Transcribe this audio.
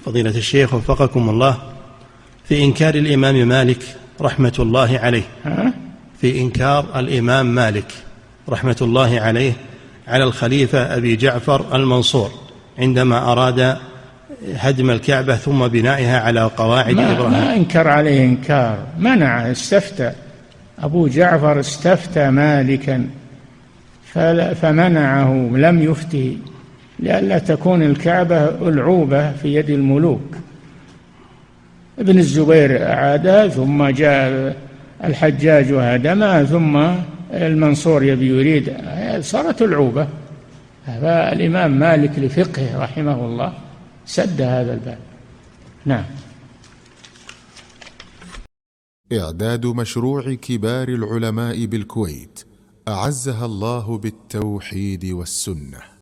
فضيلة الشيخ وفقكم الله، في إنكار الإمام مالك رحمة الله عليه، في إنكار الإمام مالك رحمة الله عليه على الخليفة أبي جعفر المنصور عندما أراد هدم الكعبة ثم بنائها على قواعد إبراهيم. ما انكر عليه انكار، منع، استفتى أبو جعفر، استفتى مالكا فمنعه، لم يفته لئلا تكون الكعبة ألعوبة في يد الملوك. ابن الزبير أعادها، ثم جاء الحجاج وهدمها، ثم المنصور يريد، صارت ألعوبة. فالإمام مالك لفقهه رحمه الله سد هذا الباب. نعم. إعداد مشروع كبار العلماء بالكويت أعزها الله بالتوحيد والسنة.